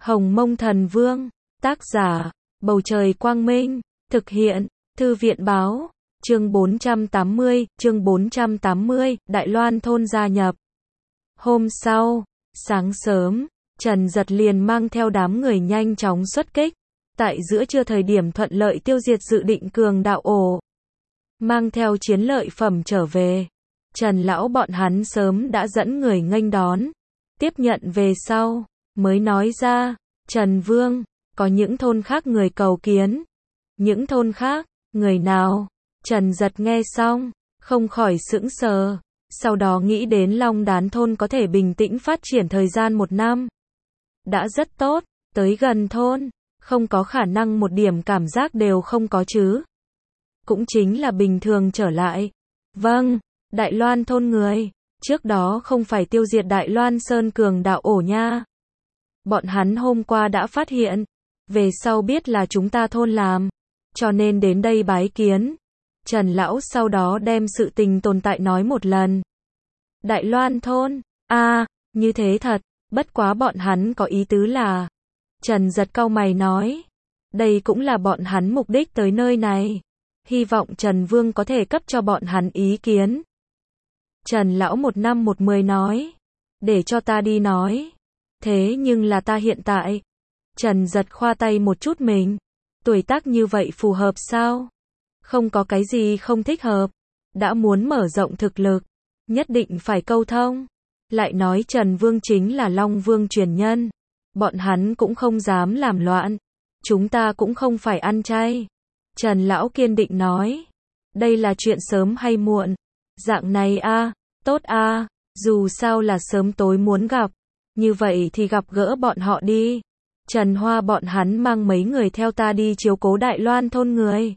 Hồng Mông Thần Vương, tác giả, Bầu Trời Quang Minh, thực hiện, Thư viện Báo, chương 480, Đại Loan thôn gia nhập. Hôm sau, sáng sớm, Trần Dật liền mang theo đám người nhanh chóng xuất kích, tại giữa trưa thời điểm thuận lợi tiêu diệt dự định cường đạo ổ. Mang theo chiến lợi phẩm trở về, Trần lão bọn hắn sớm đã dẫn người nghênh đón, tiếp nhận về sau, mới nói ra, Trần Vương, có những thôn khác người cầu kiến. Những thôn khác, người nào? Trần Dật nghe xong, không khỏi sững sờ, sau đó nghĩ đến Long Đán thôn có thể bình tĩnh phát triển thời gian 1 năm. Đã rất tốt, tới gần thôn, không có khả năng một điểm cảm giác đều không có chứ. Cũng chính là bình thường trở lại. Vâng, Đại Loan thôn người, trước đó không phải tiêu diệt Đại Loan Sơn cường đạo ổ nha. Bọn hắn hôm qua đã phát hiện, về sau biết là chúng ta thôn làm, cho nên đến đây bái kiến. Trần lão sau đó đem sự tình tồn tại nói một lần. Đại Loan thôn, như thế thật, bất quá bọn hắn có ý tứ là. Trần Dật cau mày nói, đây cũng là bọn hắn mục đích tới nơi này. Hy vọng Trần Vương có thể cấp cho bọn hắn ý kiến. Trần lão 1 năm 1 10 nói, để cho ta đi nói. Thế nhưng là ta hiện tại. Trần Dật khoa tay một chút mình. Tuổi tác như vậy phù hợp sao? Không có cái gì không thích hợp. Đã muốn mở rộng thực lực, nhất định phải câu thông. Lại nói Trần Vương chính là Long Vương truyền nhân. Bọn hắn cũng không dám làm loạn. Chúng ta cũng không phải ăn chay. Trần lão kiên định nói. Đây là chuyện sớm hay muộn. Dạng này tốt dù sao là sớm tối muốn gặp. Như vậy thì gặp gỡ bọn họ đi. Trần Hoa bọn hắn mang mấy người theo ta đi chiếu cố Đại Loan thôn người.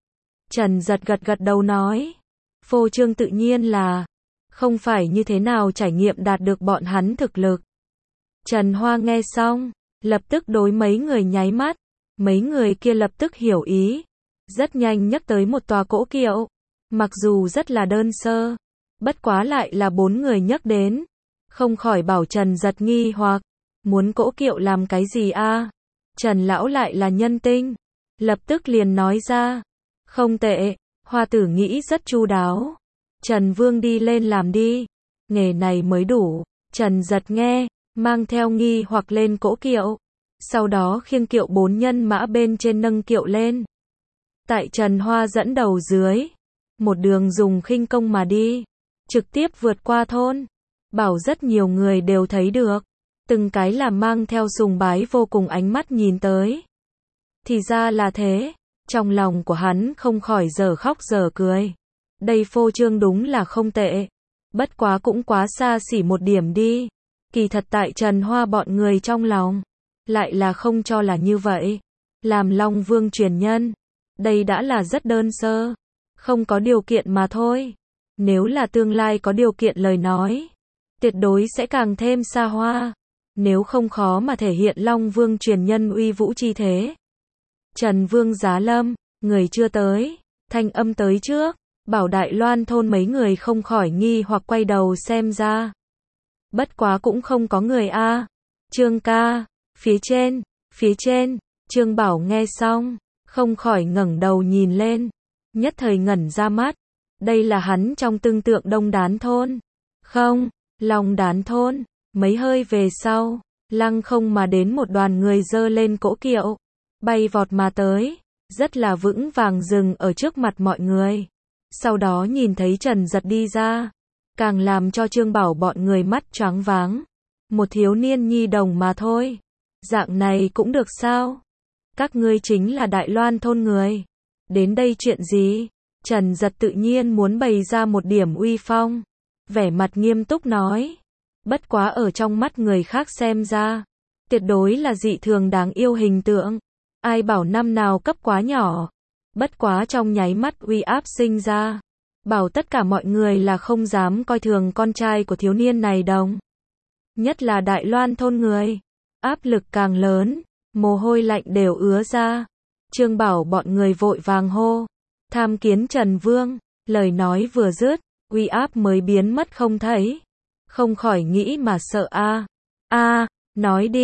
Trần Dật gật gật đầu nói. Phô trương tự nhiên là, không phải như thế nào trải nghiệm đạt được bọn hắn thực lực. Trần Hoa nghe xong, lập tức đối mấy người nháy mắt. Mấy người kia lập tức hiểu ý. Rất nhanh nhắc tới một tòa cỗ kiệu. Mặc dù rất là đơn sơ, bất quá lại là 4 người nhắc đến. Không khỏi bảo Trần Dật nghi hoặc, muốn cỗ kiệu làm cái gì Trần lão lại là nhân tinh, lập tức liền nói ra, không tệ, Hoa tử nghĩ rất chu đáo. Trần Vương đi lên làm đi, nghề này mới đủ. Trần Dật nghe, mang theo nghi hoặc lên cỗ kiệu, sau đó khiêng kiệu 4 nhân mã bên trên nâng kiệu lên. Tại Trần Hoa dẫn đầu dưới, một đường dùng khinh công mà đi, trực tiếp vượt qua thôn. Bảo rất nhiều người đều thấy được, từng cái là mang theo sùng bái vô cùng ánh mắt nhìn tới. Thì ra là thế, trong lòng của hắn không khỏi giờ khóc giờ cười. Đây phô trương đúng là không tệ, bất quá cũng quá xa xỉ một điểm đi. Kỳ thật tại Trần Hoa bọn người trong lòng, lại là không cho là như vậy. Làm Long Vương truyền nhân, đây đã là rất đơn sơ, không có điều kiện mà thôi. Nếu là tương lai có điều kiện lời nói, tuyệt đối sẽ càng thêm xa hoa. Nếu không khó mà thể hiện Long Vương truyền nhân uy vũ chi thế. Trần Vương giá lâm, người chưa tới, thanh âm tới trước, bảo Đại Loan thôn mấy người không khỏi nghi hoặc quay đầu xem ra. Bất quá cũng không có người Trương ca, phía trên, Trương Bảo nghe xong, không khỏi ngẩng đầu nhìn lên, nhất thời ngẩn ra mắt. Đây là hắn trong tưởng tượng Đông Đán thôn. Không, Long Đán thôn. Mấy hơi về sau, lăng không mà đến một đoàn người dơ lên cỗ kiệu, bay vọt mà tới, rất là vững vàng dừng ở trước mặt mọi người. Sau đó nhìn thấy Trần Dật đi ra, càng làm cho Trương Bảo bọn người mắt choáng váng. Một thiếu niên nhi đồng mà thôi, dạng này cũng được sao? Các ngươi chính là Đại Loan thôn người. Đến đây chuyện gì? Trần Dật tự nhiên muốn bày ra một điểm uy phong, vẻ mặt nghiêm túc nói. Bất quá ở trong mắt người khác xem ra, tuyệt đối là dị thường đáng yêu hình tượng. Ai bảo năm nào cấp quá nhỏ. Bất quá trong nháy mắt uy áp sinh ra, bảo tất cả mọi người là không dám coi thường con trai của thiếu niên này đồng. Nhất là Đại Loan thôn người, áp lực càng lớn, mồ hôi lạnh đều ứa ra. Trương Bảo bọn người vội vàng hô, tham kiến Trần Vương. Lời nói vừa dứt, uy áp mới biến mất không thấy. Không khỏi nghĩ mà sợ nói đi.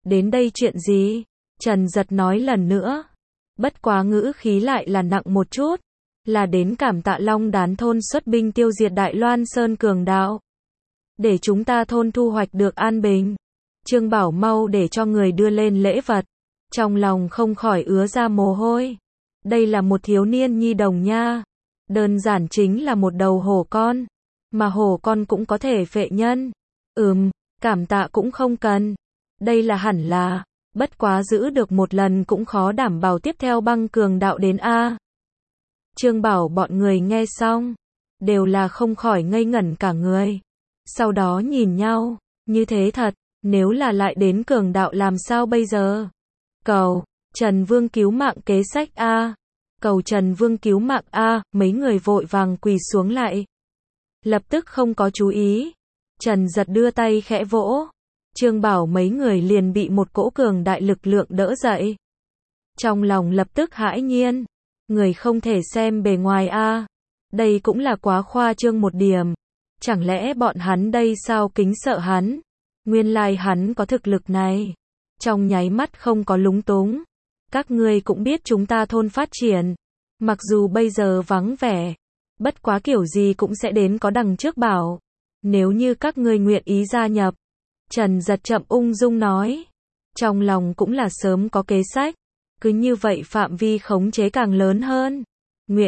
Đến đây chuyện gì? Trần Giật nói lần nữa. Bất quá ngữ khí lại là nặng một chút. Là đến cảm tạ Long Đán thôn xuất binh tiêu diệt Đại Loan Sơn cường đạo. Để chúng ta thôn thu hoạch được an bình. Trương Bảo mau để cho người đưa lên lễ vật. Trong lòng không khỏi ứa ra mồ hôi. Đây là một thiếu niên nhi đồng nha. Đơn giản chính là một đầu hổ con. Mà hổ con cũng có thể phệ nhân. Cảm tạ cũng không cần. Đây là hẳn là. Bất quá giữ được một lần cũng khó đảm bảo tiếp theo băng cường đạo đến a. Trương Bảo bọn người nghe xong. Đều là không khỏi ngây ngẩn cả người. Sau đó nhìn nhau. Như thế thật. Nếu là lại đến cường đạo làm sao bây giờ? Cầu Trần Vương cứu mạng kế sách a. Cầu Trần Vương cứu mạng a. Mấy người vội vàng quỳ xuống lại. Lập tức không có chú ý. Trần Giật đưa tay khẽ vỗ. Trương Bảo mấy người liền bị một cỗ cường đại lực lượng đỡ dậy. Trong lòng lập tức hãi nhiên. Người không thể xem bề ngoài a. Đây cũng là quá khoa trương một điểm. Chẳng lẽ bọn hắn đây sao kính sợ hắn? Nguyên lai hắn có thực lực này. Trong nháy mắt không có lúng túng. Các ngươi cũng biết chúng ta thôn phát triển. Mặc dù bây giờ vắng vẻ. Bất quá kiểu gì cũng sẽ đến có đằng trước bảo. Nếu như các ngươi nguyện ý gia nhập. Trần Giật chậm ung dung nói. Trong lòng cũng là sớm có kế sách. Cứ như vậy phạm vi khống chế càng lớn hơn. Nguyện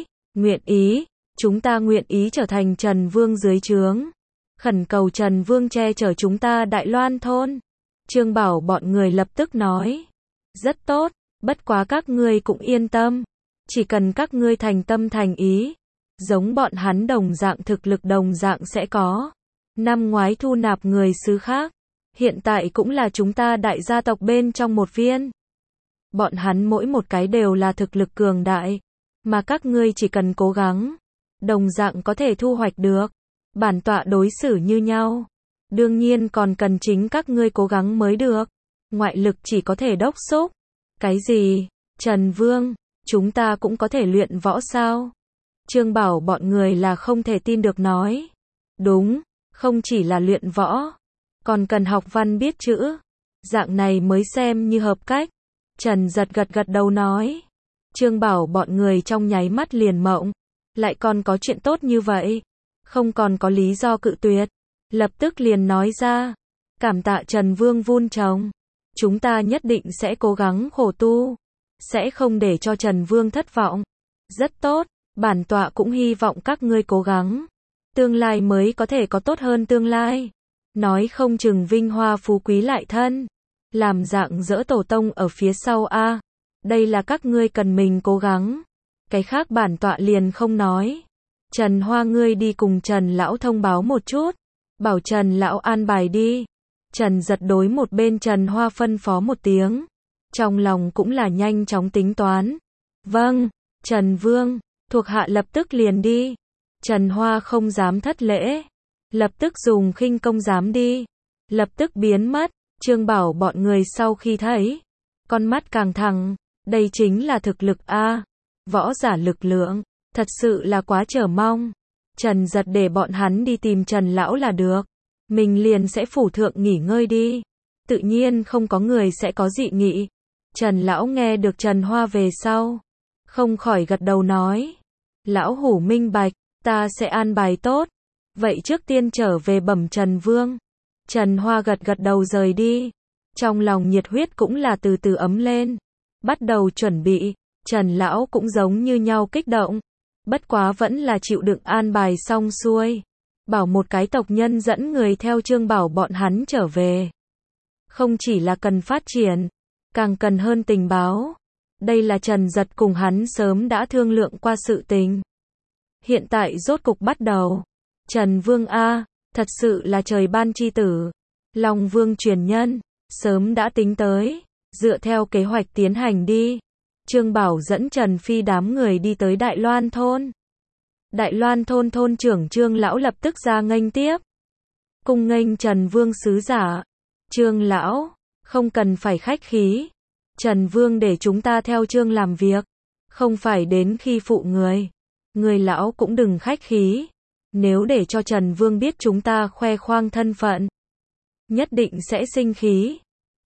ý. Chúng ta nguyện ý trở thành Trần Vương dưới trướng. Khẩn cầu Trần Vương che chở chúng ta Đại Loan thôn. Trương Bảo bọn người lập tức nói. Rất tốt, bất quá các ngươi cũng yên tâm. Chỉ cần các ngươi thành tâm thành ý. Giống bọn hắn đồng dạng thực lực đồng dạng sẽ có. Năm ngoái thu nạp người xứ khác. Hiện tại cũng là chúng ta đại gia tộc bên trong một viên. Bọn hắn mỗi một cái đều là thực lực cường đại. Mà các ngươi chỉ cần cố gắng. Đồng dạng có thể thu hoạch được. Bản tọa đối xử như nhau. Đương nhiên còn cần chính các ngươi cố gắng mới được. Ngoại lực chỉ có thể đốc xúc. Cái gì? Trần Vương, chúng ta cũng có thể luyện võ sao? Trương Bảo bọn người là không thể tin được nói. Đúng, không chỉ là luyện võ. Còn cần học văn biết chữ. Dạng này mới xem như hợp cách. Trần Giật gật đầu nói. Trương Bảo bọn người trong nháy mắt liền mộng. Lại còn có chuyện tốt như vậy. Không còn có lý do cự tuyệt. Lập tức liền nói ra. Cảm tạ Trần Vương vun trồng. Chúng ta nhất định sẽ cố gắng khổ tu. Sẽ không để cho Trần Vương thất vọng. Rất tốt. Bản tọa cũng hy vọng các ngươi cố gắng. Tương lai mới có thể có tốt hơn tương lai. Nói không chừng vinh hoa phú quý lại thân. Làm dạng dỡ tổ tông ở phía sau a. Đây là các ngươi cần mình cố gắng. Cái khác bản tọa liền không nói. Trần Hoa ngươi đi cùng Trần Lão thông báo một chút. Bảo Trần Lão an bài đi. Trần Giật đối một bên Trần Hoa phân phó một tiếng. Trong lòng cũng là nhanh chóng tính toán. Vâng, Trần Vương, thuộc hạ lập tức liền đi. Trần Hoa không dám thất lễ. Lập tức dùng khinh công dám đi. Lập tức biến mất. Trương Bảo bọn người sau khi thấy. Con mắt càng thẳng. Đây chính là thực lực a. Võ giả lực lượng. Thật sự là quá chờ mong. Trần Giật để bọn hắn đi tìm Trần Lão là được. Mình liền sẽ phủ thượng nghỉ ngơi đi. Tự nhiên không có người sẽ có dị nghị. Trần Lão nghe được Trần Hoa về sau. Không khỏi gật đầu nói. Lão hủ minh bạch, ta sẽ an bài tốt. Vậy trước tiên trở về bẩm Trần Vương. Trần Hoa gật đầu rời đi. Trong lòng nhiệt huyết cũng là từ từ ấm lên. Bắt đầu chuẩn bị. Trần Lão cũng giống như nhau kích động. Bất quá vẫn là chịu đựng an bài xong xuôi. Bảo một cái tộc nhân dẫn người theo Trương Bảo bọn hắn trở về. Không chỉ là cần phát triển, càng cần hơn tình báo. Đây là Trần Giật cùng hắn sớm đã thương lượng qua sự tình. Hiện tại rốt cục bắt đầu. Trần Vương a, thật sự là trời ban chi tử. Long Vương truyền nhân, sớm đã tính tới. Dựa theo kế hoạch tiến hành đi. Trương Bảo dẫn Trần Phi đám người đi tới Đại Loan thôn. Đại Loan thôn thôn trưởng Trương Lão lập tức ra nghênh tiếp. Cung nghênh Trần Vương sứ giả. Trương Lão, không cần phải khách khí. Trần Vương để chúng ta theo Trương làm việc. Không phải đến khi phụ người. Người lão cũng đừng khách khí. Nếu để cho Trần Vương biết chúng ta khoe khoang thân phận. Nhất định sẽ sinh khí.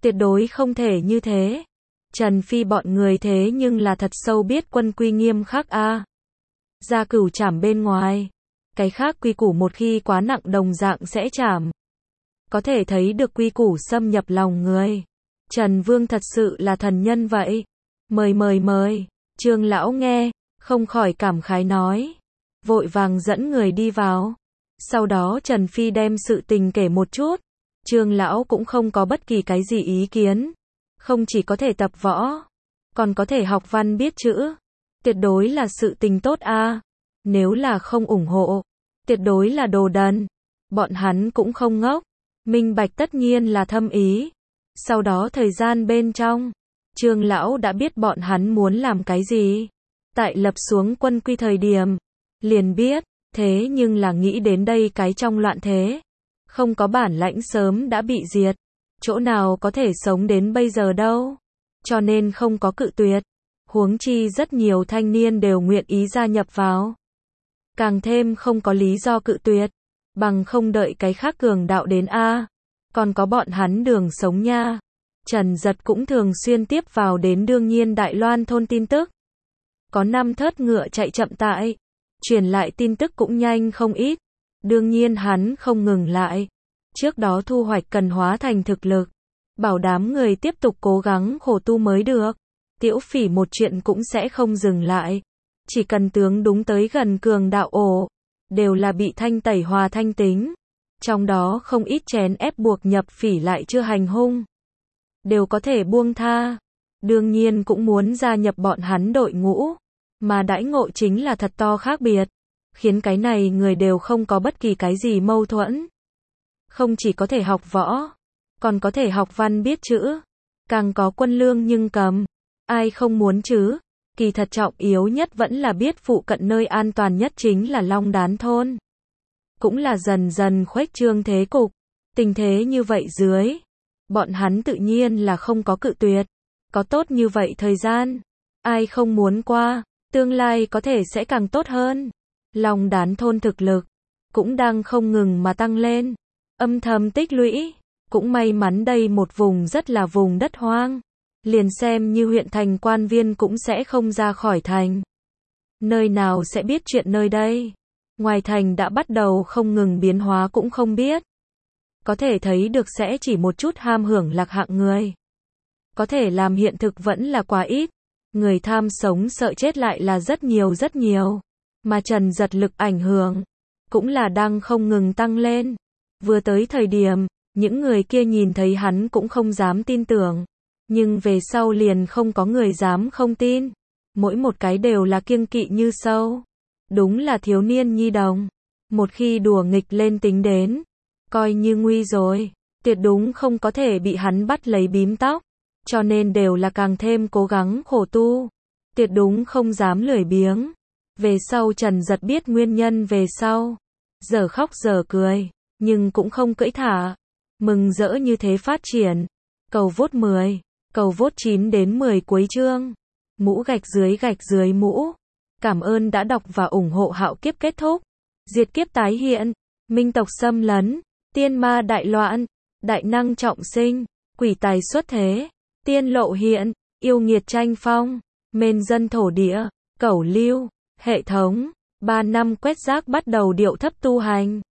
tuyệt đối không thể như thế. Trần Phi bọn người thế nhưng là thật sâu biết quân quy nghiêm khắc a. Gia cửu trảm bên ngoài, cái khác quy củ một khi quá nặng đồng dạng sẽ trảm. Có thể thấy được quy củ xâm nhập lòng người. Trần Vương thật sự là thần nhân vậy. Mời. Trương lão nghe, không khỏi cảm khái nói. Vội vàng dẫn người đi vào. Sau đó Trần Phi đem sự tình kể một chút. Trương lão cũng không có bất kỳ cái gì ý kiến. Không chỉ có thể tập võ, còn có thể học văn biết chữ. Tuyệt đối là sự tình tốt a. Nếu là không ủng hộ, tuyệt đối là đồ đần. Bọn hắn cũng không ngốc. Minh bạch tất nhiên là thâm ý. Sau đó thời gian bên trong, Trương lão đã biết bọn hắn muốn làm cái gì. Tại lập xuống quân quy thời điểm, liền biết, thế nhưng là nghĩ đến đây cái trong loạn thế. Không có bản lãnh sớm đã bị diệt. Chỗ nào có thể sống đến bây giờ đâu. Cho nên không có cự tuyệt. Huống chi rất nhiều thanh niên đều nguyện ý gia nhập vào. Càng thêm không có lý do cự tuyệt. Bằng không đợi cái khác cường đạo đến a. Còn có bọn hắn đường sống nha. Trần Giật cũng thường xuyên tiếp vào đến đương nhiên Đại Loan thôn tin tức. Có 5 thớt ngựa chạy chậm tại. Truyền lại tin tức cũng nhanh không ít. Đương nhiên hắn không ngừng lại. Trước đó thu hoạch cần hóa thành thực lực. Bảo đảm người tiếp tục cố gắng khổ tu mới được. Tiểu Phỉ một chuyện cũng sẽ không dừng lại. Chỉ cần tướng đúng tới gần cường đạo ổ. Đều là bị thanh tẩy hòa thanh tính. Trong đó không ít chèn ép buộc nhập phỉ lại chưa hành hung. Đều có thể buông tha. Đương nhiên cũng muốn gia nhập bọn hắn đội ngũ. Mà đãi ngộ chính là thật to khác biệt. Khiến cái này người đều không có bất kỳ cái gì mâu thuẫn. Không chỉ có thể học võ, còn có thể học văn biết chữ. Càng có quân lương nhưng cầm. Ai không muốn chứ? Kỳ thật trọng yếu nhất vẫn là biết phụ cận nơi an toàn nhất chính là Long Đán thôn. Cũng là dần dần khuếch trương thế cục. Tình thế như vậy dưới, bọn hắn tự nhiên là không có cự tuyệt. Có tốt như vậy thời gian, ai không muốn qua, tương lai có thể sẽ càng tốt hơn. Long Đán thôn thực lực cũng đang không ngừng mà tăng lên, âm thầm tích lũy. Cũng may mắn đây một vùng rất là vùng đất hoang. Liền xem như huyện thành quan viên cũng sẽ không ra khỏi thành. Nơi nào sẽ biết chuyện nơi đây. Ngoài thành đã bắt đầu không ngừng biến hóa cũng không biết. Có thể thấy được sẽ chỉ một chút ham hưởng lạc hạng người. Có thể làm hiện thực vẫn là quá ít. Người tham sống sợ chết lại là rất nhiều. Mà Trần Giật lực ảnh hưởng cũng là đang không ngừng tăng lên. Vừa tới thời điểm, những người kia nhìn thấy hắn cũng không dám tin tưởng. Nhưng về sau liền không có người dám không tin. Mỗi một cái đều là kiêng kỵ như sâu. Đúng là thiếu niên nhi đồng. Một khi đùa nghịch lên tính đến, coi như nguy rồi. Tuyệt đúng không có thể bị hắn bắt lấy bím tóc. Cho nên đều là càng thêm cố gắng khổ tu. Tuyệt đúng không dám lười biếng. Về sau Trần Giật biết nguyên nhân về sau. Giờ khóc giờ cười. Nhưng cũng không cưỡi thả. Mừng rỡ như thế phát triển. Cầu vote 10. Cầu vote 9 đến 10 cuối chương. Mũ gạch dưới mũ. Cảm ơn đã đọc và ủng hộ. Hạo kiếp kết thúc. Diệt kiếp tái hiện. Minh tộc xâm lấn. Tiên ma đại loạn. Đại năng trọng sinh. Quỷ tài xuất thế. Tiên lộ hiện. Yêu nghiệt tranh phong. Mên dân thổ địa. Cẩu lưu. Hệ thống. 3 năm quét rác bắt đầu điệu thấp tu hành.